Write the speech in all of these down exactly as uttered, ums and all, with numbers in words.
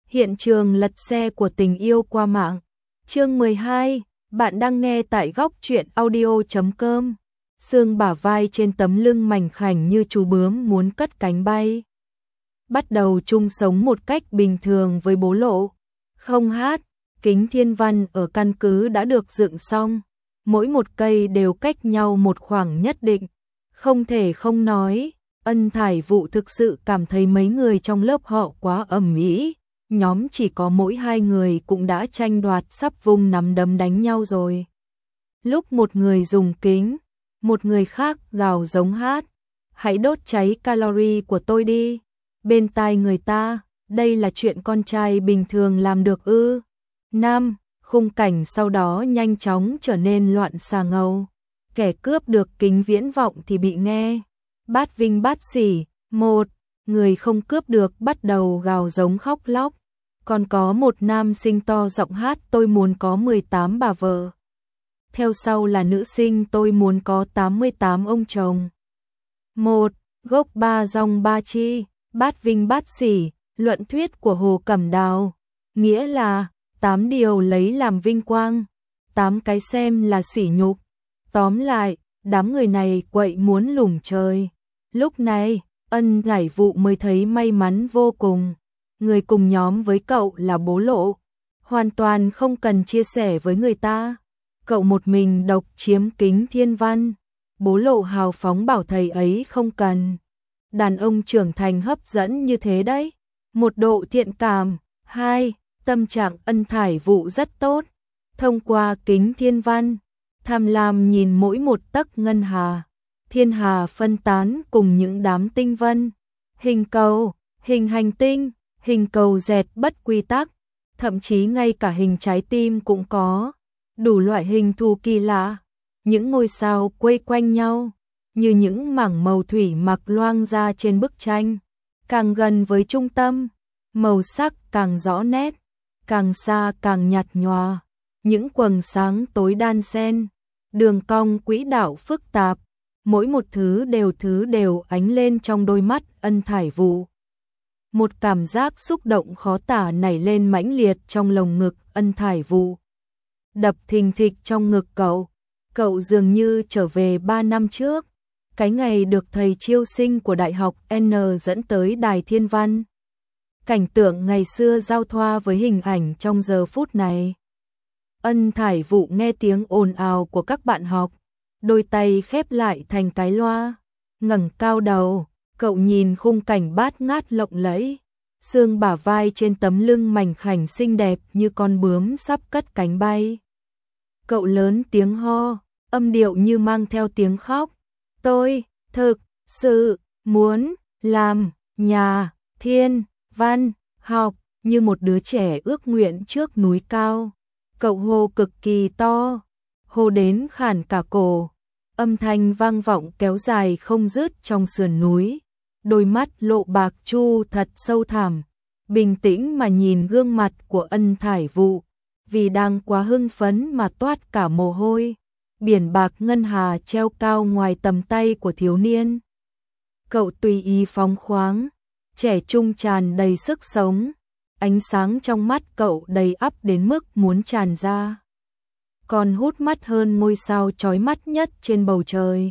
Hiện trường lật xe của tình yêu qua mạng. Chương mười hai, bạn đang nghe tại góc truyện audio chấm com. Xương bả vai trên tấm lưng mảnh khảnh như chú bướm muốn cất cánh bay. Bắt đầu chung sống một cách bình thường với bố Lộ. Không hát, kính thiên văn ở căn cứ đã được dựng xong. Mỗi một cây đều cách nhau một khoảng nhất định. Không thể không nói, Ân Thải Vụ thực sự cảm thấy mấy người trong lớp họ quá ầm ĩ. Nhóm chỉ có mỗi hai người cũng đã tranh đoạt sắp vung nắm đấm đánh nhau rồi. Lúc một người dùng kính, một người khác gào giống hát. Hãy đốt cháy calorie của tôi đi. Bên tai người ta, đây là chuyện con trai bình thường làm được ư. Nam, khung cảnh sau đó nhanh chóng trở nên loạn xà ngầu. Kẻ cướp được kính viễn vọng thì bị nghe. Bát vinh bát sỉ, một, người không cướp được bắt đầu gào giống khóc lóc. Còn có một nam sinh to giọng hát tôi muốn có mười tám bà vợ. Theo sau là nữ sinh tôi muốn có tám mươi tám ông chồng. Một, gốc ba dòng ba chi, bát vinh bát sỉ, luận thuyết của Hồ Cẩm Đào. Nghĩa là, tám điều lấy làm vinh quang, tám cái xem là sỉ nhục. Tóm lại, đám người này quậy muốn lủng trời. Lúc này, Ân Thải Vụ mới thấy may mắn vô cùng. Người cùng nhóm với cậu là bố Lộ. Hoàn toàn không cần chia sẻ với người ta. Cậu một mình độc chiếm kính thiên văn. Bố Lộ hào phóng bảo thầy ấy không cần. Đàn ông trưởng thành hấp dẫn như thế đấy. Một, độ thiện cảm. Hai, tâm trạng Ân Thải Vụ rất tốt. Thông qua kính thiên văn, tham lam nhìn mỗi một tấc ngân hà. Thiên hà phân tán cùng những đám tinh vân. Hình cầu, hình hành tinh, hình cầu dẹt bất quy tắc. Thậm chí ngay cả hình trái tim cũng có. Đủ loại hình thù kỳ lạ. Những ngôi sao quây quanh nhau, như những mảng màu thủy mặc loang ra trên bức tranh. Càng gần với trung tâm, màu sắc càng rõ nét, càng xa càng nhạt nhòa. Những quầng sáng tối đan xen, đường cong quỹ đạo phức tạp, mỗi một thứ đều thứ đều ánh lên trong đôi mắt Ân Thải Vụ. Một cảm giác xúc động khó tả nảy lên mãnh liệt trong lồng ngực Ân Thải Vụ. Đập thình thịch trong ngực cậu, cậu dường như trở về ba năm trước, cái ngày được thầy chiêu sinh của Đại học N dẫn tới Đài Thiên Văn. Cảnh tượng ngày xưa giao thoa với hình ảnh trong giờ phút này. Ân Thải Vụ nghe tiếng ồn ào của các bạn học, đôi tay khép lại thành cái loa, ngẩng cao đầu, cậu nhìn khung cảnh bát ngát lộng lẫy, xương bả vai trên tấm lưng mảnh khảnh xinh đẹp như con bướm sắp cất cánh bay. Cậu lớn tiếng ho, âm điệu như mang theo tiếng khóc. Tôi, thực, sự, muốn, làm, nhà, thiên, văn, học, như một đứa trẻ ước nguyện trước núi cao. Cậu hô cực kỳ to, hô đến khản cả cổ, âm thanh vang vọng kéo dài không dứt trong sườn núi. Đôi mắt Lộ bạc chu thật sâu thẳm, bình tĩnh mà nhìn gương mặt của Ân Thải Vụ, vì đang quá hưng phấn mà toát cả mồ hôi. Biển bạc ngân hà treo cao ngoài tầm tay của thiếu niên. Cậu tùy ý phóng khoáng, trẻ trung tràn đầy sức sống. Ánh sáng trong mắt cậu đầy ắp đến mức muốn tràn ra. Còn hút mắt hơn ngôi sao chói mắt nhất trên bầu trời.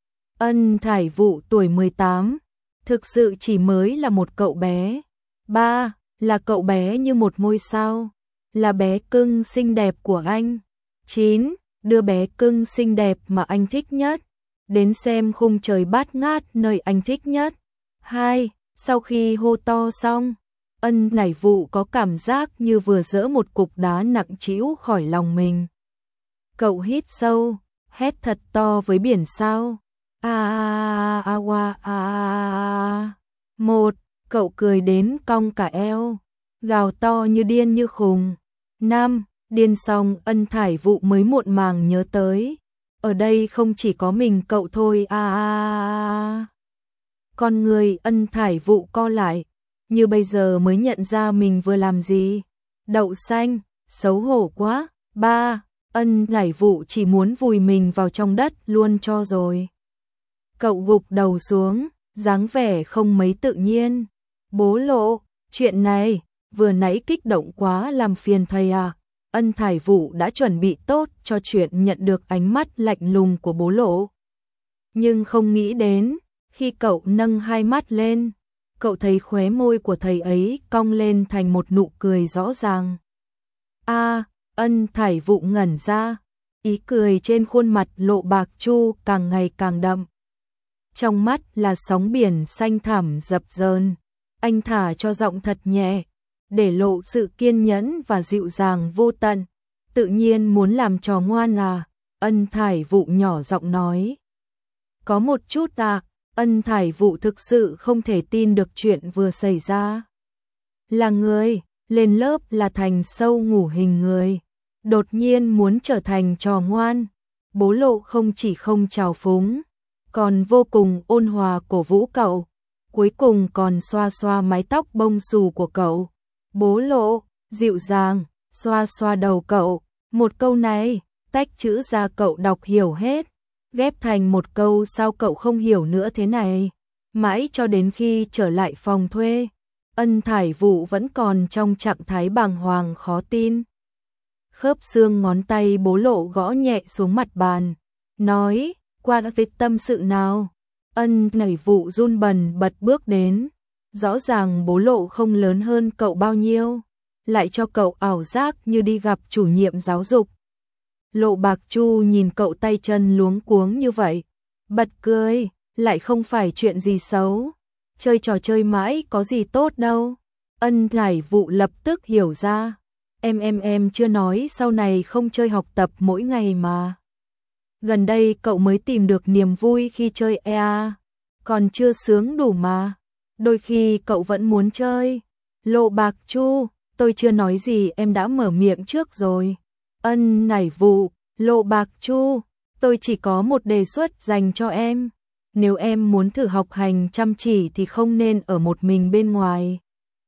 Ân Thải Vụ tuổi mười tám, thực sự chỉ mới là một cậu bé. Ba, là cậu bé như một ngôi sao, là bé cưng xinh đẹp của anh. Chín, đứa bé cưng xinh đẹp mà anh thích nhất. Đến xem khung trời bát ngát nơi anh thích nhất. Hai, sau khi hô to xong, Ân Thải Vụ có cảm giác như vừa dỡ một cục đá nặng trĩu khỏi lòng mình. Cậu hít sâu, hét thật to với biển sao. A a a a a. Một, cậu cười đến cong cả eo, gào to như điên như khùng. Năm, điên xong Ân Thải Vụ mới muộn màng nhớ tới, ở đây không chỉ có mình cậu thôi. A a a. Con người Ân Thải Vụ co lại, như bây giờ mới nhận ra mình vừa làm gì. Đậu xanh, xấu hổ quá. Ba, Ân Thải Vụ chỉ muốn vùi mình vào trong đất luôn cho rồi. Cậu gục đầu xuống, dáng vẻ không mấy tự nhiên. Bố Lộ, chuyện này, vừa nãy kích động quá làm phiền thầy à. Ân Thải Vũ đã chuẩn bị tốt cho chuyện nhận được ánh mắt lạnh lùng của bố Lộ. Nhưng không nghĩ đến, khi cậu nâng hai mắt lên, cậu thấy khóe môi của thầy ấy cong lên thành một nụ cười rõ ràng. A, Ân Thải Vũ ngẩn ra, ý cười trên khuôn mặt Lộ Bạc Chu càng ngày càng đậm. Trong mắt là sóng biển xanh thẳm dập dờn, anh thả cho giọng thật nhẹ, để lộ sự kiên nhẫn và dịu dàng vô tận. Tự nhiên muốn làm trò ngoan à? Ân Thải Vũ nhỏ giọng nói. Có một chút à? Ân Thải Vũ thực sự không thể tin được chuyện vừa xảy ra. Là người, lên lớp là thành sâu ngủ hình người, đột nhiên muốn trở thành trò ngoan. Bố Lộ không chỉ không trào phúng, còn vô cùng ôn hòa cổ vũ cậu, cuối cùng còn xoa xoa mái tóc bông xù của cậu. Bố Lộ, dịu dàng, xoa xoa đầu cậu, một câu này, tách chữ ra cậu đọc hiểu hết, ghép thành một câu sao cậu không hiểu nữa thế này. Mãi cho đến khi trở lại phòng thuê, Ân Thải Vũ vẫn còn trong trạng thái bàng hoàng khó tin. Khớp xương ngón tay bố Lộ gõ nhẹ xuống mặt bàn, nói, qua việc tâm sự nào. Ân Thải Vũ run bần bật bước đến. Rõ ràng bố Lộ không lớn hơn cậu bao nhiêu, lại cho cậu ảo giác như đi gặp chủ nhiệm giáo dục. Lộ Bạc Chu nhìn cậu tay chân luống cuống như vậy, bật cười, lại không phải chuyện gì xấu, chơi trò chơi mãi có gì tốt đâu. Ân Thải Vũ lập tức hiểu ra, em em em chưa nói sau này không chơi học tập mỗi ngày mà. Gần đây cậu mới tìm được niềm vui khi chơi e a, còn chưa sướng đủ mà. Đôi khi cậu vẫn muốn chơi. Lộ Bạc Chu, tôi chưa nói gì em đã mở miệng trước rồi. Ân Thải Vũ, Lộ Bạc Chu, tôi chỉ có một đề xuất dành cho em. Nếu em muốn thử học hành chăm chỉ thì không nên ở một mình bên ngoài.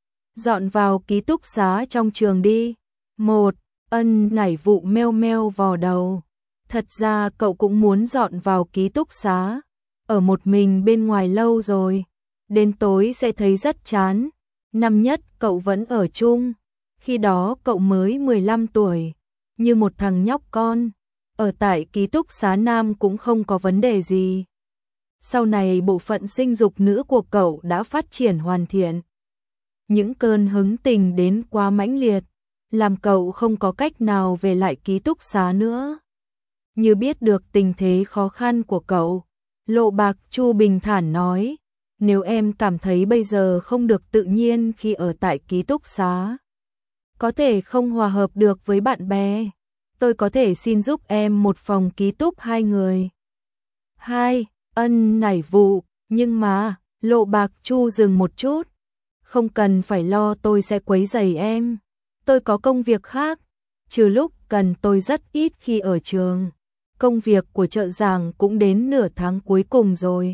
Dọn vào ký túc xá trong trường đi. Một, Ân Thải Vũ meo meo vò đầu. Thật ra cậu cũng muốn dọn vào ký túc xá. Ở một mình bên ngoài lâu rồi, đến tối sẽ thấy rất chán. Năm nhất cậu vẫn ở chung, khi đó cậu mới mười lăm tuổi, như một thằng nhóc con. Ở tại ký túc xá nam cũng không có vấn đề gì. Sau này bộ phận sinh dục nữ của cậu đã phát triển hoàn thiện. Những cơn hứng tình đến quá mãnh liệt, làm cậu không có cách nào về lại ký túc xá nữa. Như biết được tình thế khó khăn của cậu, Lộ Bạc Chu bình thản nói, nếu em cảm thấy bây giờ không được tự nhiên khi ở tại ký túc xá, có thể không hòa hợp được với bạn bè, tôi có thể xin giúp em một phòng ký túc hai người. Hai, Ân Thải Vũ, nhưng mà, Lộ Bạc Chu dừng một chút, không cần phải lo tôi sẽ quấy rầy em, tôi có công việc khác, trừ lúc cần tôi rất ít khi ở trường. Công việc của trợ giảng cũng đến nửa tháng cuối cùng rồi.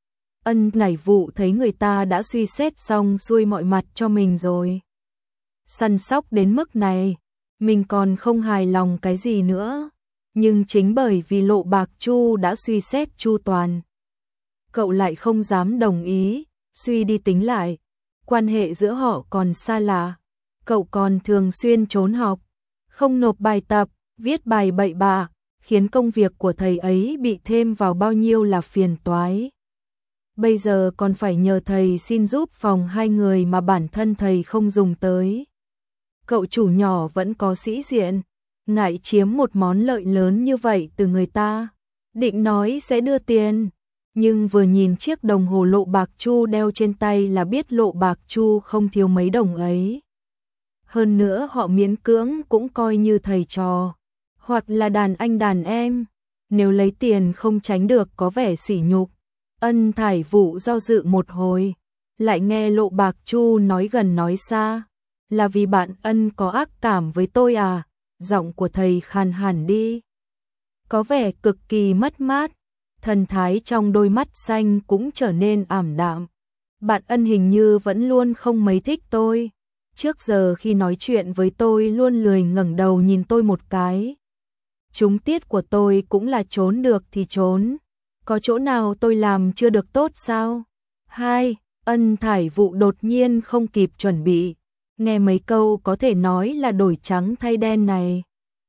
Ân Thải Vũ thấy người ta đã suy xét xong xuôi mọi mặt cho mình rồi. Săn sóc đến mức này, mình còn không hài lòng cái gì nữa. Nhưng chính bởi vì Lộ Bạc Chu đã suy xét chu toàn, cậu lại không dám đồng ý. Suy đi tính lại, quan hệ giữa họ còn xa lạ. Cậu còn thường xuyên trốn học, không nộp bài tập, viết bài bậy bạ, khiến công việc của thầy ấy bị thêm vào bao nhiêu là phiền toái. Bây giờ còn phải nhờ thầy xin giúp phòng hai người mà bản thân thầy không dùng tới. Cậu chủ nhỏ vẫn có sĩ diện, ngại chiếm một món lợi lớn như vậy từ người ta, định nói sẽ đưa tiền, nhưng vừa nhìn chiếc đồng hồ Lộ Bạc Chu đeo trên tay là biết Lộ Bạc Chu không thiếu mấy đồng ấy. Hơn nữa họ miễn cưỡng cũng coi như thầy trò, hoặc là đàn anh đàn em, nếu lấy tiền không tránh được có vẻ sỉ nhục. Ân Thải Vũ do dự một hồi, lại nghe Lộ Bạc Chu nói gần nói xa, là vì bạn Ân có ác cảm với tôi à? Giọng của thầy khàn hẳn đi, có vẻ cực kỳ mất mát, thần thái trong đôi mắt xanh cũng trở nên ảm đạm. Bạn Ân hình như vẫn luôn không mấy thích tôi, trước giờ khi nói chuyện với tôi luôn lười ngẩng đầu nhìn tôi một cái. Chúng tiết của tôi cũng là trốn được thì trốn, có chỗ nào tôi làm chưa được tốt sao? Hai, Ân Thải Vũ đột nhiên không kịp chuẩn bị, Nghe mấy câu có thể nói là đổi trắng thay đen này.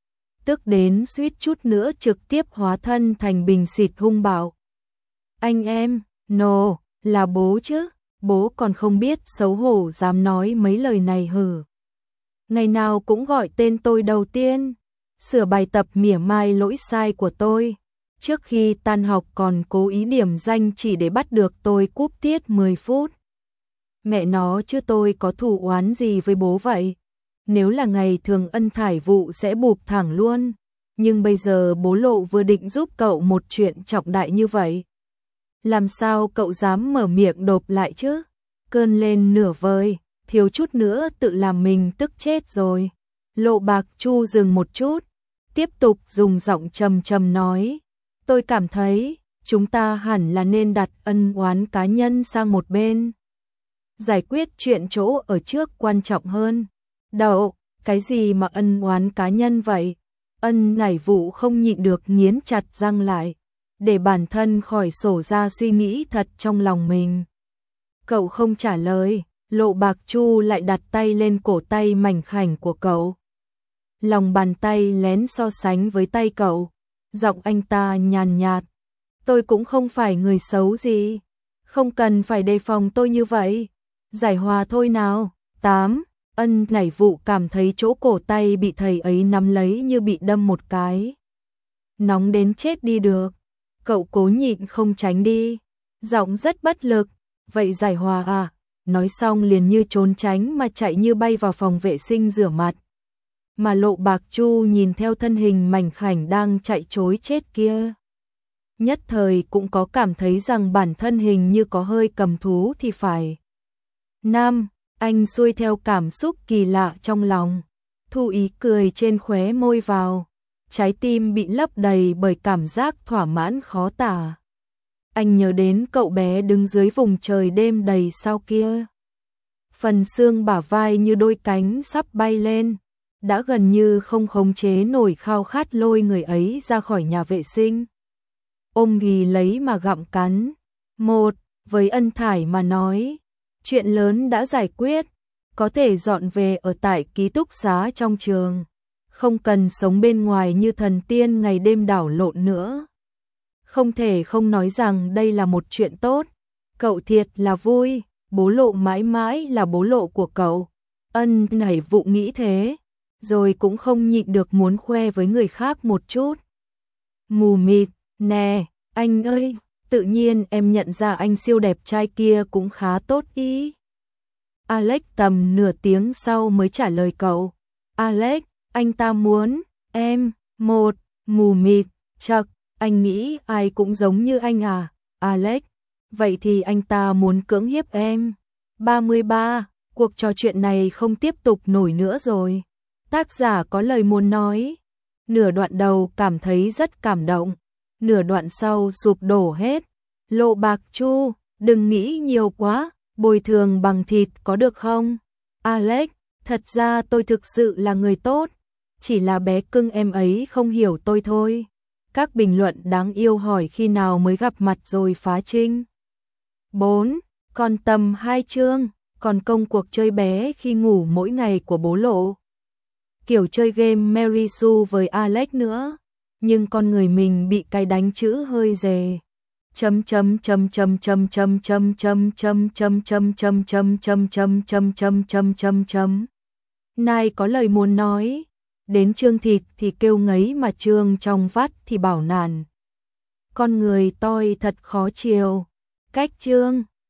Tức đến suýt chút nữa trực tiếp hóa thân thành bình xịt hung bạo. Anh em, no, là bố chứ, bố còn không biết xấu hổ dám nói mấy lời này hử. Ngày nào cũng gọi tên tôi đầu tiên, sửa bài tập mỉa mai lỗi sai của tôi. Trước khi tan học còn cố ý điểm danh chỉ để bắt được tôi cúp tiết mười phút. Mẹ nó chứ tôi có thù oán gì với bố vậy? Nếu là ngày thường ân thải vụ sẽ bụp thẳng luôn. Nhưng bây giờ bố Lộ vừa định giúp cậu một chuyện trọng đại như vậy. Làm sao cậu dám mở miệng đột lại chứ? Cơn lên nửa vời, thiếu chút nữa tự làm mình tức chết rồi. Lộ Bạc Chu dừng một chút, tiếp tục dùng giọng trầm trầm nói. Tôi cảm thấy, chúng ta hẳn là nên đặt ân oán cá nhân sang một bên. Giải quyết chuyện chỗ ở trước quan trọng hơn. Đậu, cái gì mà ân oán cá nhân vậy? Ân nảy vụ không nhịn được nghiến chặt răng lại, để bản thân khỏi sổ ra suy nghĩ thật trong lòng mình. Cậu không trả lời, Lộ Bạc Chu lại đặt tay lên cổ tay mảnh khảnh của cậu. Lòng bàn tay lén so sánh với tay cậu, giọng anh ta nhàn nhạt. Tôi cũng không phải người xấu gì, không cần phải đề phòng tôi như vậy. Giải hòa thôi nào. Tám. Ân nảy vụ cảm thấy chỗ cổ tay bị thầy ấy nắm lấy như bị đâm một cái. Nóng đến chết đi được. Cậu cố nhịn không tránh đi. Giọng rất bất lực. Vậy giải hòa à? Nói xong liền như trốn tránh mà chạy như bay vào phòng vệ sinh rửa mặt. Mà Lộ Bạc Chu nhìn theo thân hình mảnh khảnh đang chạy trối chết kia. Nhất thời cũng có cảm thấy rằng bản thân hình như có hơi cầm thú thì phải. Nam, anh xuôi theo cảm xúc kỳ lạ trong lòng, thu ý cười trên khóe môi vào, trái tim bị lấp đầy bởi cảm giác thỏa mãn khó tả. Anh nhớ đến cậu bé đứng dưới vùng trời đêm đầy sao kia. Phần xương bả vai như đôi cánh sắp bay lên, đã gần như không khống chế nổi khao khát lôi người ấy ra khỏi nhà vệ sinh. Ôm ghì lấy mà gặm cắn. Một, với Ân Thải mà nói, chuyện lớn đã giải quyết, có thể dọn về ở tại ký túc xá trong trường, không cần sống bên ngoài như thần tiên ngày đêm đảo lộn nữa. Không thể không nói rằng đây là một chuyện tốt, cậu thiệt là vui, bố Lộ mãi mãi là bố Lộ của cậu. Ân nảy vụ nghĩ thế, rồi cũng không nhịn được muốn khoe với người khác một chút. Mù mịt, nè, anh ơi, tự nhiên em nhận ra anh siêu đẹp trai kia cũng khá tốt ý. Alex tầm nửa tiếng sau mới trả lời cậu. Alex, anh ta muốn, em, một, mù mịt, chậc, anh nghĩ ai cũng giống như anh à, Alex, vậy thì anh ta muốn cưỡng hiếp em. ba mươi ba, cuộc trò chuyện này không tiếp tục nổi nữa rồi. Tác giả có lời muốn nói. Nửa đoạn đầu cảm thấy rất cảm động, nửa đoạn sau sụp đổ hết. Lộ Bạc Chu, đừng nghĩ nhiều quá, bồi thường bằng thịt có được không? Alex, thật ra tôi thực sự là người tốt, chỉ là bé cưng em ấy không hiểu tôi thôi. Các bình luận đáng yêu hỏi khi nào mới gặp mặt rồi phá trinh. bốn. Còn tầm hai chương, còn công cuộc chơi bé khi ngủ mỗi ngày của bố Lộ. Kiểu chơi game Mary Sue với Alex nữa, nhưng con người mình bị cái đánh chữ hơi dề. Chấm chấm chấm chấm chấm chấm chấm chấm chấm chấm chấm chấm chấm chấm chấm chấm chấm chấm chấm chấm. Nai có lời muốn nói, đến chương thịt thì kêu ngấy mà chương trong vắt thì bảo nàn. Con người tôi thật khó chiều. Cách chương